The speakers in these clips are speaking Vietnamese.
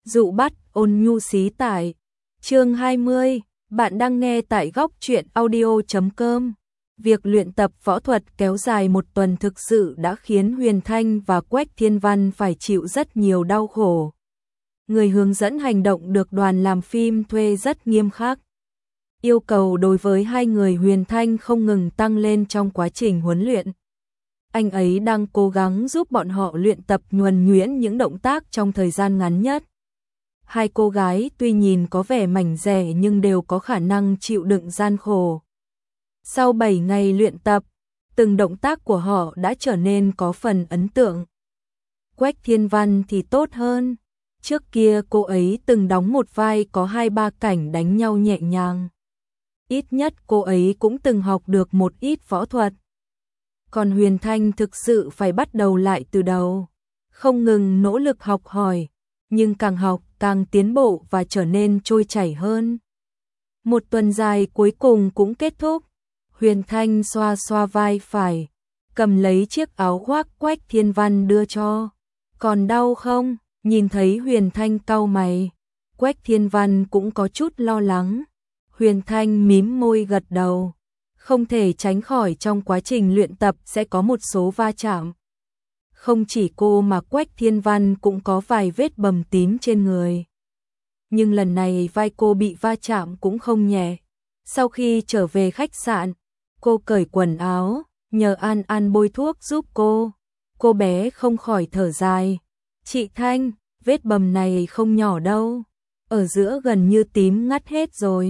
Dụ bắt ôn nhu xí tải. Chương 20, bạn đang nghe tại góc truyện audio.com. Việc luyện tập võ thuật kéo dài một tuần thực sự đã khiến Huyền Thanh và Quách Thiên Văn phải chịu rất nhiều đau khổ. Người hướng dẫn hành động được đoàn làm phim thuê rất nghiêm khắc. Yêu cầu đối với hai người Huyền Thanh không ngừng tăng lên trong quá trình huấn luyện. Anh ấy đang cố gắng giúp bọn họ luyện tập nhuần nhuyễn những động tác trong thời gian ngắn nhất. Hai cô gái tuy nhìn có vẻ mảnh dẻ nhưng đều có khả năng chịu đựng gian khổ. Sau 7 ngày luyện tập, từng động tác của họ đã trở nên có phần ấn tượng. Quách Thiên Văn thì tốt hơn. Trước kia cô ấy từng đóng một vai có 2-3 cảnh đánh nhau nhẹ nhàng. Ít nhất cô ấy cũng từng học được một ít võ thuật. Còn Huyền Thanh thực sự phải bắt đầu lại từ đầu, không ngừng nỗ lực học hỏi, nhưng càng học càng tiến bộ và trở nên trôi chảy hơn. Một tuần dài cuối cùng cũng kết thúc. Huyền Thanh xoa xoa vai phải, cầm lấy chiếc áo khoác Quách Thiên Văn đưa cho. Còn đau không? Nhìn thấy Huyền Thanh cau mày, Quách Thiên Văn cũng có chút lo lắng. Huyền Thanh mím môi gật đầu. Không thể tránh khỏi trong quá trình luyện tập sẽ có một số va chạm. Không chỉ cô mà Quách Thiên Văn cũng có vài vết bầm tím trên người. Nhưng lần này vai cô bị va chạm cũng không nhẹ. Sau khi trở về khách sạn, cô cởi quần áo, nhờ An An bôi thuốc giúp cô. Cô bé không khỏi thở dài. Chị Thanh, vết bầm này không nhỏ đâu. Ở giữa gần như tím ngắt hết rồi.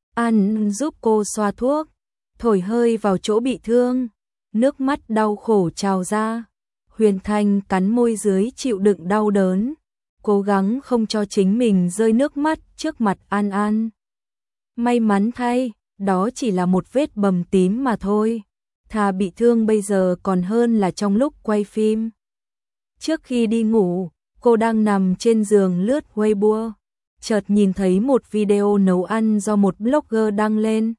An giúp cô xoa thuốc, thổi hơi vào chỗ bị thương. Nước mắt đau khổ trào ra. Huyền Thanh cắn môi dưới chịu đựng đau đớn, cố gắng không cho chính mình rơi nước mắt trước mặt An An. May mắn thay, đó chỉ là một vết bầm tím mà thôi. Thà bị thương bây giờ còn hơn là trong lúc quay phim. Trước khi đi ngủ, cô đang nằm trên giường lướt Weibo, chợt nhìn thấy một video nấu ăn do một blogger đăng lên.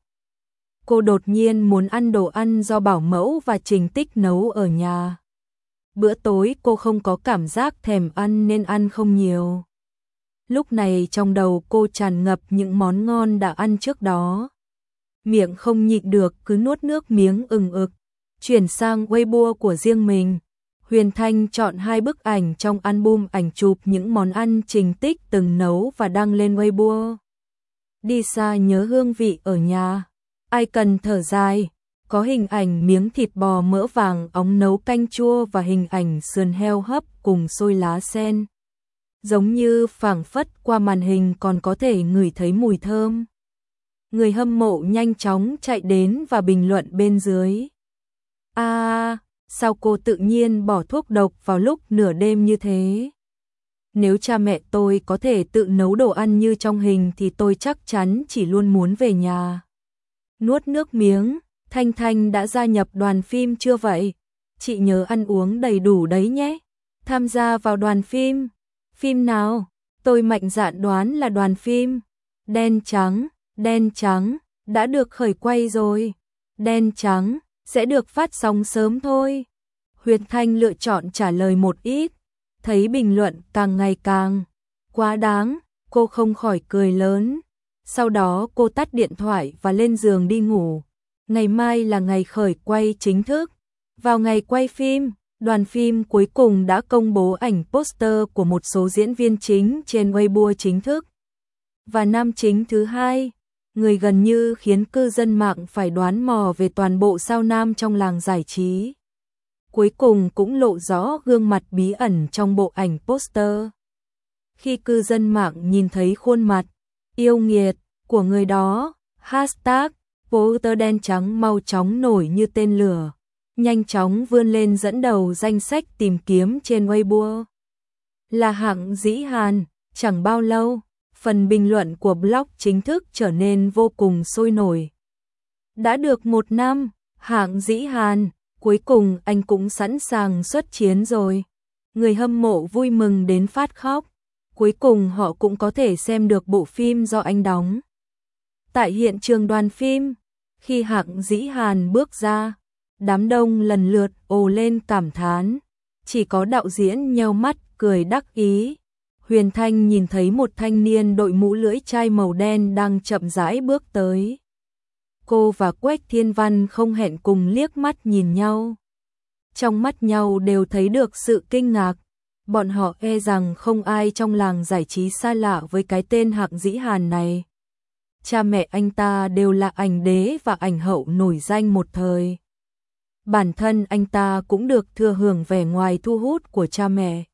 Cô đột nhiên muốn ăn đồ ăn do bảo mẫu và Trình Tích nấu ở nhà. Bữa tối cô không có cảm giác thèm ăn nên ăn không nhiều. Lúc này trong đầu cô tràn ngập những món ngon đã ăn trước đó. Miệng không nhịn được cứ nuốt nước miếng ừng ực. Chuyển sang Weibo của riêng mình, Huyền Thanh chọn 2 bức ảnh trong album ảnh chụp những món ăn Trình Tích từng nấu và đăng lên Weibo. Đi xa nhớ hương vị ở nhà. Ai cần thở dài. Có hình ảnh miếng thịt bò mỡ vàng óng nấu canh chua và hình ảnh sườn heo hấp cùng xôi lá sen. Giống như phảng phất qua màn hình còn có thể ngửi thấy mùi thơm. Người hâm mộ nhanh chóng chạy đến và bình luận bên dưới. Sao cô tự nhiên bỏ thuốc độc vào lúc nửa đêm như thế? Nếu cha mẹ tôi có thể tự nấu đồ ăn như trong hình thì tôi chắc chắn chỉ luôn muốn về nhà. Nuốt nước miếng. Thanh Thanh đã gia nhập đoàn phim chưa vậy? Chị nhớ ăn uống đầy đủ đấy nhé. Tham gia vào đoàn phim. Phim nào? Tôi mạnh dạn đoán là đoàn phim Đen Trắng, đã được khởi quay rồi. Đen Trắng, sẽ được phát sóng sớm thôi. Huyền Thanh lựa chọn trả lời một ít. Thấy bình luận càng ngày càng quá đáng, cô không khỏi cười lớn. Sau đó cô tắt điện thoại và lên giường đi ngủ. Ngày mai là ngày khởi quay chính thức. Vào ngày quay phim, đoàn phim cuối cùng đã công bố ảnh poster của một số diễn viên chính trên Weibo chính thức. Và nam chính thứ hai, người gần như khiến cư dân mạng phải đoán mò về toàn bộ sao nam trong làng giải trí. Cuối cùng cũng lộ rõ gương mặt bí ẩn trong bộ ảnh poster. Khi cư dân mạng nhìn thấy khuôn mặt yêu nghiệt của người đó, hashtag poster đen trắng mau chóng nổi như tên lửa, nhanh chóng vươn lên dẫn đầu danh sách tìm kiếm trên Weibo. Là Hạng Dĩ Hàn, chẳng bao lâu, phần bình luận của blog chính thức trở nên vô cùng sôi nổi. Đã được 1 năm, Hạng Dĩ Hàn, cuối cùng anh cũng sẵn sàng xuất chiến rồi. Người hâm mộ vui mừng đến phát khóc. Cuối cùng họ cũng có thể xem được bộ phim do anh đóng. Tại hiện trường đoàn phim, khi Hạng Dĩ Hàn bước ra, đám đông lần lượt ồ lên cảm thán. Chỉ có đạo diễn nheo mắt cười đắc ý. Huyền Thanh nhìn thấy một thanh niên đội mũ lưỡi chai màu đen đang chậm rãi bước tới. Cô và Quách Thiên Văn không hẹn cùng liếc mắt nhìn nhau. Trong mắt nhau đều thấy được sự kinh ngạc. Bọn họ e rằng không ai trong làng giải trí xa lạ với cái tên Hạng Dĩ Hàn này. Cha mẹ anh ta đều là ảnh đế và ảnh hậu nổi danh một thời. Bản thân anh ta cũng được thừa hưởng vẻ ngoài thu hút của cha mẹ.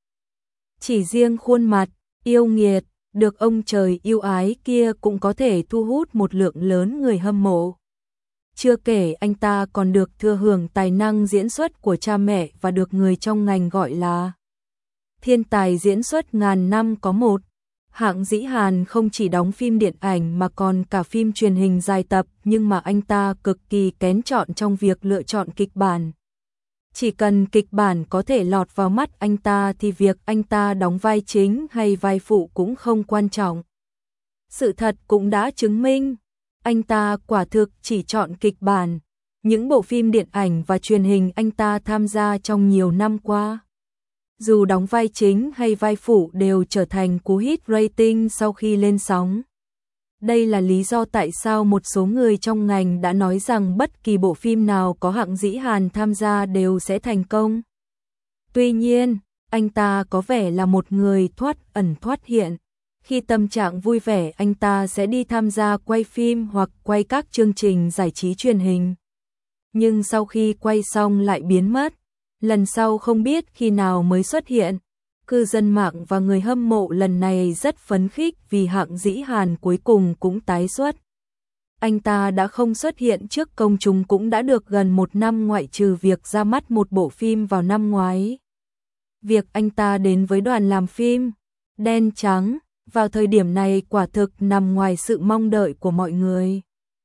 Chỉ riêng khuôn mặt, yêu nghiệt, được ông trời yêu ái kia cũng có thể thu hút một lượng lớn người hâm mộ. Chưa kể anh ta còn được thừa hưởng tài năng diễn xuất của cha mẹ và được người trong ngành gọi là thiên tài diễn xuất ngàn năm có một. Hạng Dĩ Hàn không chỉ đóng phim điện ảnh mà còn cả phim truyền hình dài tập, nhưng mà anh ta cực kỳ kén chọn trong việc lựa chọn kịch bản. Chỉ cần kịch bản có thể lọt vào mắt anh ta thì việc anh ta đóng vai chính hay vai phụ cũng không quan trọng. Sự thật cũng đã chứng minh, anh ta quả thực chỉ chọn kịch bản. Những bộ phim điện ảnh và truyền hình anh ta tham gia trong nhiều năm qua, dù đóng vai chính hay vai phụ đều trở thành cú hit rating sau khi lên sóng. Đây là lý do tại sao một số người trong ngành đã nói rằng bất kỳ bộ phim nào có Hạng Dĩ Hàn tham gia đều sẽ thành công. Tuy nhiên, anh ta có vẻ là một người thoát ẩn thoát hiện. Khi tâm trạng vui vẻ anh ta sẽ đi tham gia quay phim hoặc quay các chương trình giải trí truyền hình. Nhưng sau khi quay xong lại biến mất. Lần sau không biết khi nào mới xuất hiện. Cư dân mạng và người hâm mộ lần này rất phấn khích vì Hạng Dĩ Hàn cuối cùng cũng tái xuất. Anh ta đã không xuất hiện trước công chúng cũng đã được gần một năm, ngoại trừ việc ra mắt một bộ phim vào năm ngoái. Việc anh ta đến với đoàn làm phim Đen Trắng vào thời điểm này quả thực nằm ngoài sự mong đợi của mọi người.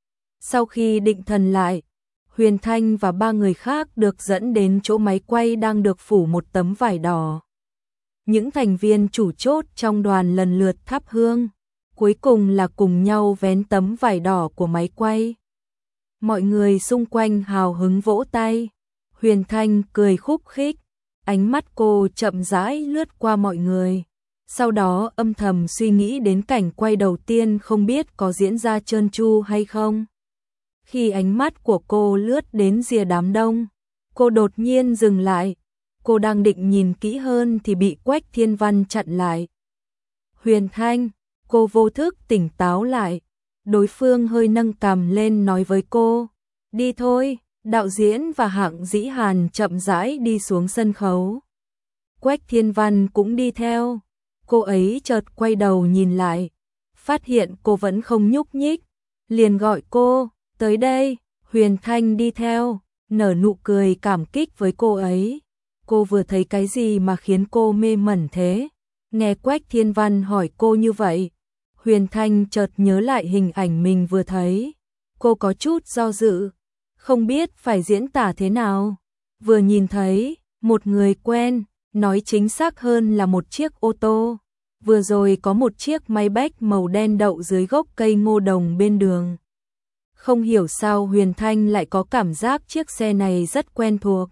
Sau khi định thần lại, Huyền Thanh và 3 người khác được dẫn đến chỗ máy quay đang được phủ một tấm vải đỏ. Những thành viên chủ chốt trong đoàn lần lượt thắp hương, cuối cùng là cùng nhau vén tấm vải đỏ của máy quay. Mọi người xung quanh hào hứng vỗ tay. Huyền Thanh cười khúc khích, ánh mắt cô chậm rãi lướt qua mọi người. Sau đó âm thầm suy nghĩ đến cảnh quay đầu tiên không biết có diễn ra trơn tru hay không. Khi ánh mắt của cô lướt đến rìa đám đông, cô đột nhiên dừng lại. Cô đang định nhìn kỹ hơn thì bị Quách Thiên Văn chặn lại. Huyền Thanh, cô vô thức tỉnh táo lại. Đối phương hơi nâng cằm lên nói với cô, đi thôi. Đạo diễn và Hạng Dĩ Hàn chậm rãi đi xuống sân khấu. Quách Thiên Văn cũng đi theo. Cô ấy chợt quay đầu nhìn lại, phát hiện cô vẫn không nhúc nhích, liền gọi cô, tới đây. Huyền Thanh đi theo, nở nụ cười cảm kích với cô ấy. Cô vừa thấy cái gì mà khiến cô mê mẩn thế? Nghe Quách Thiên Văn hỏi cô như vậy, Huyền Thanh chợt nhớ lại hình ảnh mình vừa thấy. Cô có chút do dự, không biết phải diễn tả thế nào. Vừa nhìn thấy, một người quen, nói chính xác hơn là một chiếc ô tô. Vừa rồi có một chiếc Maybach màu đen đậu dưới gốc cây ngô đồng bên đường. Không hiểu sao Huyền Thanh lại có cảm giác chiếc xe này rất quen thuộc.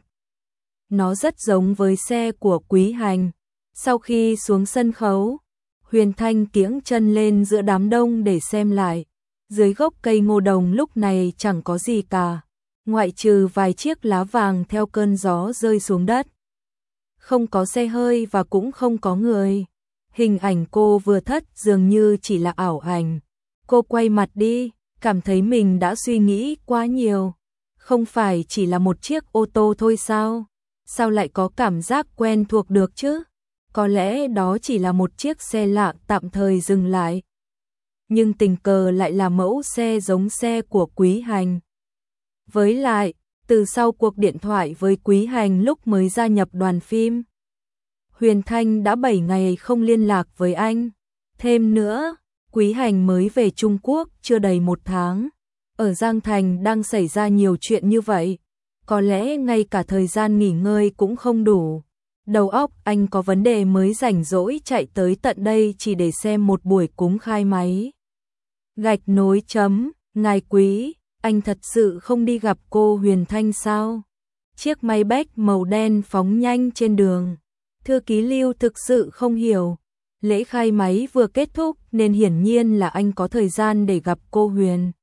Nó rất giống với xe của Quý Hành. Sau khi xuống sân khấu, Huyền Thanh kiễng chân lên giữa đám đông để xem lại. Dưới gốc cây ngô đồng lúc này chẳng có gì cả, ngoại trừ vài chiếc lá vàng theo cơn gió rơi xuống đất. Không có xe hơi và cũng không có người. Hình ảnh cô vừa thất dường như chỉ là ảo ảnh. Cô quay mặt đi, cảm thấy mình đã suy nghĩ quá nhiều. Không phải chỉ là một chiếc ô tô thôi sao? Sao lại có cảm giác quen thuộc được chứ? Có lẽ đó chỉ là một chiếc xe lạ tạm thời dừng lại. Nhưng tình cờ lại là mẫu xe giống xe của Quý Hành. Với lại, từ sau cuộc điện thoại với Quý Hành lúc mới gia nhập đoàn phim, Huyền Thanh đã 7 ngày không liên lạc với anh. Thêm nữa, Quý Hành mới về Trung Quốc chưa đầy 1 tháng. Ở Giang Thành đang xảy ra nhiều chuyện như vậy. Có lẽ ngay cả thời gian nghỉ ngơi cũng không đủ. Đầu óc anh có vấn đề mới rảnh rỗi chạy tới tận đây chỉ để xem một buổi cúng khai máy. Gạch nối chấm, ngài Quý, anh thật sự không đi gặp cô Huyền Thanh sao? Chiếc Maybach màu đen phóng nhanh trên đường. Thư ký Lưu thực sự không hiểu, Lễ khai máy vừa kết thúc nên hiển nhiên là anh có thời gian để gặp cô Huyền.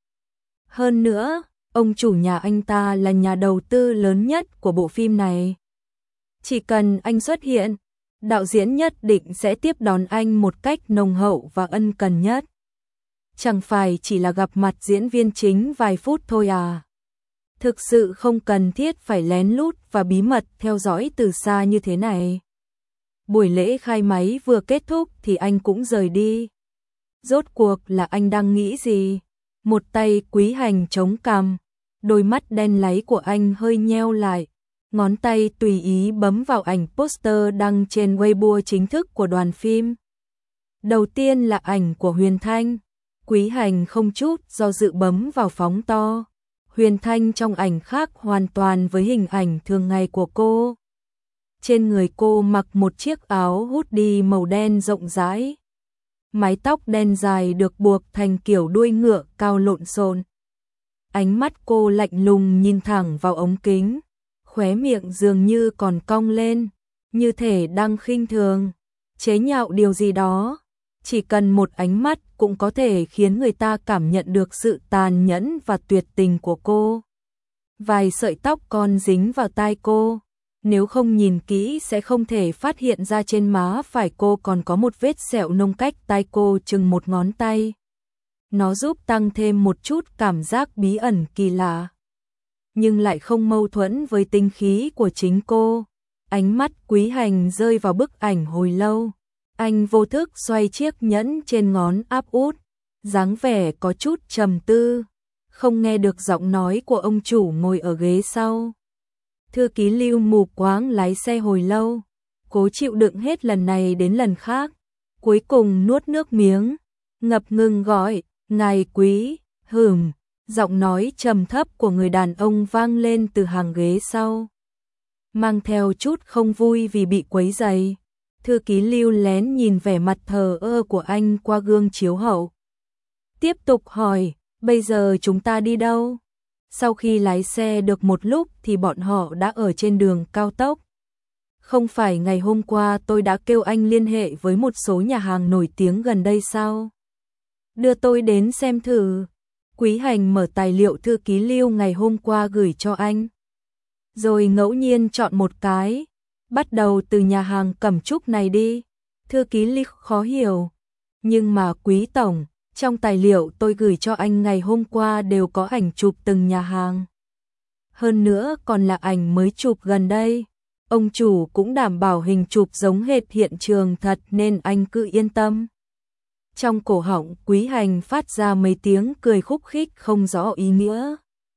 Hơn nữa, ông chủ nhà anh ta là nhà đầu tư lớn nhất của bộ phim này. Chỉ cần anh xuất hiện, đạo diễn nhất định sẽ tiếp đón anh một cách nồng hậu và ân cần nhất. Chẳng phải chỉ là gặp mặt diễn viên chính vài phút thôi à? Thực sự không cần thiết phải lén lút và bí mật theo dõi từ xa như thế này. Buổi lễ khai máy vừa kết thúc thì anh cũng rời đi. Rốt cuộc là anh đang nghĩ gì? Một tay Quý Hành chống cằm, đôi mắt đen láy của anh hơi nheo lại, ngón tay tùy ý bấm vào ảnh poster đăng trên Weibo chính thức của đoàn phim. Đầu tiên là ảnh của Huyền Thanh, Quý Hành không chút do dự bấm vào phóng to. Huyền Thanh trong ảnh khác hoàn toàn với hình ảnh thường ngày của cô. Trên người cô mặc một chiếc áo hoodie màu đen rộng rãi. Mái tóc đen dài được buộc thành kiểu đuôi ngựa cao lộn xộn. Ánh mắt cô lạnh lùng nhìn thẳng vào ống kính, khóe miệng dường như còn cong lên, như thể đang khinh thường, chế nhạo điều gì đó. Chỉ cần một ánh mắt cũng có thể khiến người ta cảm nhận được sự tàn nhẫn và tuyệt tình của cô. Vài sợi tóc còn dính vào tai cô, nếu không nhìn kỹ sẽ không thể phát hiện ra trên má phải cô còn có một vết sẹo nông cách tai cô chừng một ngón tay. Nó giúp tăng thêm một chút cảm giác bí ẩn kỳ lạ, nhưng lại không mâu thuẫn với tinh khí của chính cô. Ánh mắt Quý Hành rơi vào bức ảnh hồi lâu. Anh vô thức xoay chiếc nhẫn trên ngón áp út, dáng vẻ có chút trầm tư, không nghe được giọng nói của ông chủ ngồi ở ghế sau. Thư ký Lưu mù quáng lái xe hồi lâu, cố chịu đựng hết lần này đến lần khác, cuối cùng nuốt nước miếng, ngập ngừng gọi, "Ngài Quý." Giọng nói trầm thấp của người đàn ông vang lên từ hàng ghế sau, mang theo chút không vui vì bị quấy rầy. Thư ký Lưu lén nhìn vẻ mặt thờ ơ của anh qua gương chiếu hậu. Tiếp tục hỏi, "Bây giờ chúng ta đi đâu?" Sau khi lái xe được một lúc thì bọn họ đã ở trên đường cao tốc. "Không phải ngày hôm qua tôi đã kêu anh liên hệ với một số nhà hàng nổi tiếng gần đây sao? Đưa tôi đến xem thử." Quý Hành mở tài liệu thư ký Lưu ngày hôm qua gửi cho anh, rồi ngẫu nhiên chọn một cái. "Bắt đầu từ nhà hàng Cẩm Trúc này đi." Thư ký Lưu khó hiểu. "Nhưng mà Quý tổng, trong tài liệu tôi gửi cho anh ngày hôm qua đều có ảnh chụp từng nhà hàng. Hơn nữa còn là ảnh mới chụp gần đây. Ông chủ cũng đảm bảo hình chụp giống hệt hiện trường thật nên anh cứ yên tâm." Trong cổ họng Quý Hành phát ra mấy tiếng cười khúc khích không rõ ý nghĩa.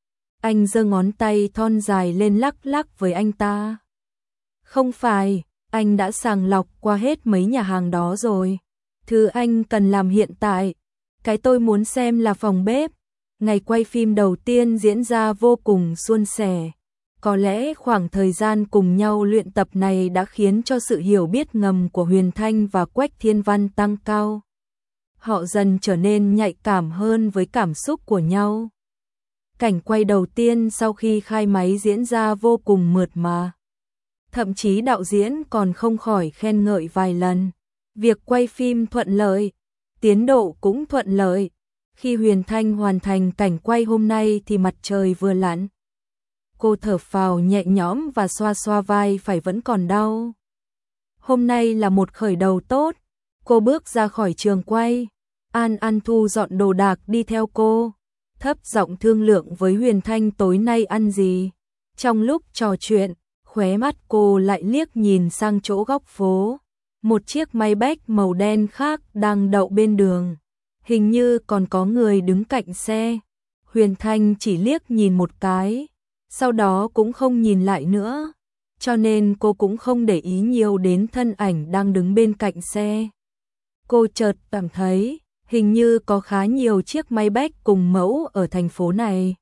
Anh giơ ngón tay thon dài lên lắc lắc với anh ta. "Không phải, anh đã sàng lọc qua hết mấy nhà hàng đó rồi. Thứ anh cần làm hiện tại, cái tôi muốn xem là phòng bếp." Ngày quay phim đầu tiên diễn ra vô cùng suôn sẻ. Có lẽ khoảng thời gian cùng nhau luyện tập này đã khiến cho sự hiểu biết ngầm của Huyền Thanh và Quách Thiên Văn tăng cao. Họ dần trở nên nhạy cảm hơn với cảm xúc của nhau. Cảnh quay đầu tiên sau khi khai máy diễn ra vô cùng mượt mà. Thậm chí đạo diễn còn không khỏi khen ngợi vài lần. Việc quay phim thuận lợi, tiến độ cũng thuận lợi. Khi Huyền Thanh hoàn thành cảnh quay hôm nay thì mặt trời vừa lặn. Cô thở phào nhẹ nhõm và xoa xoa vai phải vẫn còn đau. Hôm nay là một khởi đầu tốt. Cô bước ra khỏi trường quay. An thu dọn đồ đạc đi theo cô, thấp giọng thương lượng với Huyền Thanh tối nay ăn gì. Trong lúc trò chuyện, khóe mắt cô lại liếc nhìn sang chỗ góc phố. Một chiếc Maybach màu đen khác đang đậu bên đường. Hình như còn có người đứng cạnh xe. Huyền Thanh chỉ liếc nhìn một cái, sau đó cũng không nhìn lại nữa, cho nên cô cũng không để ý nhiều đến thân ảnh đang đứng bên cạnh xe. Cô chợt cảm thấy hình như có khá nhiều chiếc Maybach cùng mẫu ở thành phố này.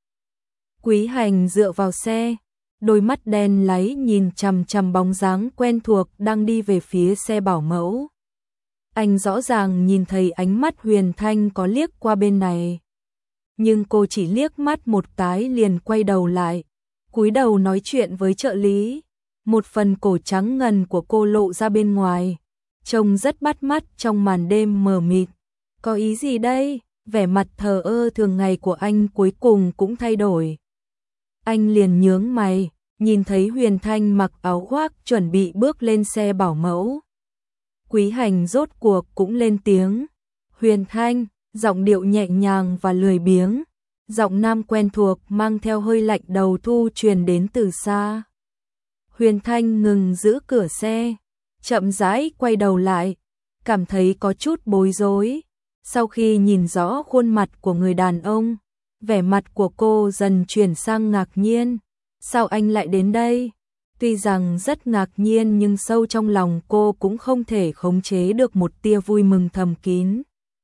Quý Hành dựa vào xe, đôi mắt đen láy nhìn chằm chằm bóng dáng quen thuộc đang đi về phía xe bảo mẫu. Anh rõ ràng nhìn thấy ánh mắt Huyền Thanh có liếc qua bên này. Nhưng cô chỉ liếc mắt một cái liền quay đầu lại, cúi đầu nói chuyện với trợ lý. Một phần cổ trắng ngần của cô lộ ra bên ngoài, trông rất bắt mắt trong màn đêm mờ mịt. Có ý gì đây? Vẻ mặt thờ ơ thường ngày của anh cuối cùng cũng thay đổi. Anh liền nhướng mày, nhìn thấy Huyền Thanh mặc áo khoác chuẩn bị bước lên xe bảo mẫu. Quý Hành rốt cuộc cũng lên tiếng. Huyền Thanh, giọng điệu nhẹ nhàng và lười biếng, giọng nam quen thuộc mang theo hơi lạnh đầu thu truyền đến từ xa. Huyền Thanh ngừng giữ cửa xe, chậm rãi quay đầu lại, cảm thấy có chút bối rối. Sau khi nhìn rõ khuôn mặt của người đàn ông, vẻ mặt của cô dần chuyển sang ngạc nhiên. Sao anh lại đến đây? Tuy rằng rất ngạc nhiên nhưng sâu trong lòng cô cũng không thể khống chế được một tia vui mừng thầm kín.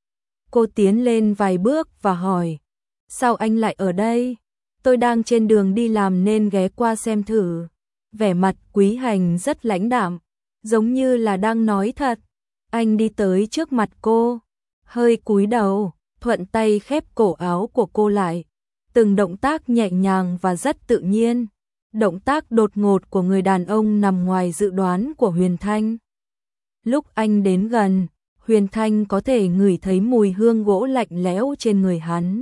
Cô tiến lên vài bước và hỏi, sao anh lại ở đây? Tôi đang trên đường đi làm nên ghé qua xem thử. Vẻ mặt Quý Hành rất lãnh đạm, giống như là đang nói thật. Anh đi tới trước mặt cô, hơi cúi đầu, thuận tay khép cổ áo của cô lại. Từng động tác nhẹ nhàng và rất tự nhiên. Động tác đột ngột của người đàn ông nằm ngoài dự đoán của Huyền Thanh. Lúc anh đến gần, Huyền Thanh có thể ngửi thấy mùi hương gỗ lạnh lẽo trên người hắn.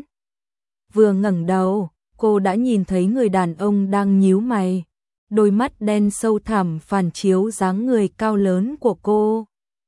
Vừa ngẩng đầu, cô đã nhìn thấy người đàn ông đang nhíu mày. Đôi mắt đen sâu thẳm phản chiếu dáng người cao lớn của cô.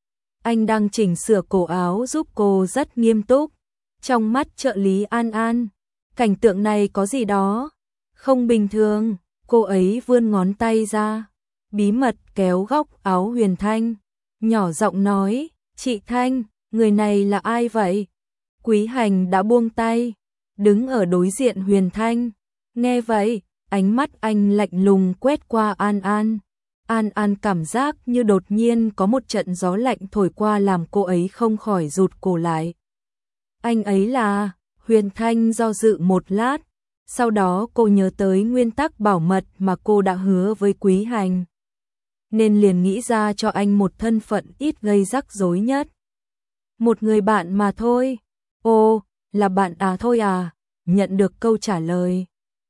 Anh đang chỉnh sửa cổ áo giúp cô rất nghiêm túc. Trong mắt trợ lý An An, cảnh tượng này có gì đó không bình thường. Cô ấy vươn ngón tay ra, bí mật kéo góc áo Huyền Thanh, nhỏ giọng nói, chị Thanh, người này là ai vậy? Quý Hành đã buông tay, đứng ở đối diện Huyền Thanh. Nghe vậy, ánh mắt anh lạnh lùng quét qua An An. An An cảm giác như đột nhiên có một trận gió lạnh thổi qua làm cô ấy không khỏi rụt cổ lại. Anh ấy là... Huyền Thanh do dự một lát. Sau đó cô nhớ tới nguyên tắc bảo mật mà cô đã hứa với Quý Hành, nên liền nghĩ ra cho anh một thân phận ít gây rắc rối nhất. Một người bạn mà thôi. Ồ, là bạn à thôi à? Nhận được câu trả lời,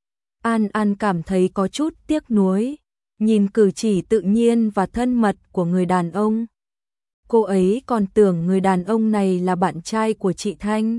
An An cảm thấy có chút tiếc nuối, nhìn cử chỉ tự nhiên và thân mật của người đàn ông. Cô ấy còn tưởng người đàn ông này là bạn trai của chị Thanh.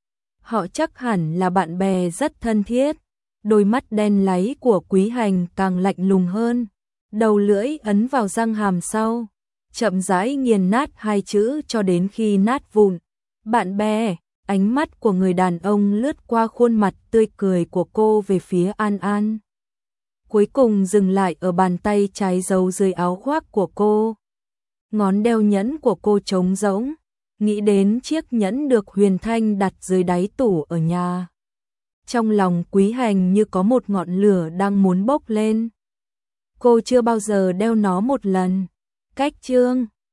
Họ chắc hẳn là bạn bè rất thân thiết. Đôi mắt đen láy của Quý Hành càng lạnh lùng hơn, đầu lưỡi ấn vào răng hàm sau, chậm rãi nghiền nát hai chữ cho đến khi nát vụn. Bạn bè. Ánh mắt của người đàn ông lướt qua khuôn mặt tươi cười của cô về phía An An, cuối cùng dừng lại ở bàn tay trái giấu dưới áo khoác của cô. Ngón đeo nhẫn của cô trống rỗng, nghĩ đến chiếc nhẫn được Huyền Thanh đặt dưới đáy tủ ở nhà. Trong lòng Quý Hành như có một ngọn lửa đang muốn bốc lên. Cô chưa bao giờ đeo nó một lần. Cách chương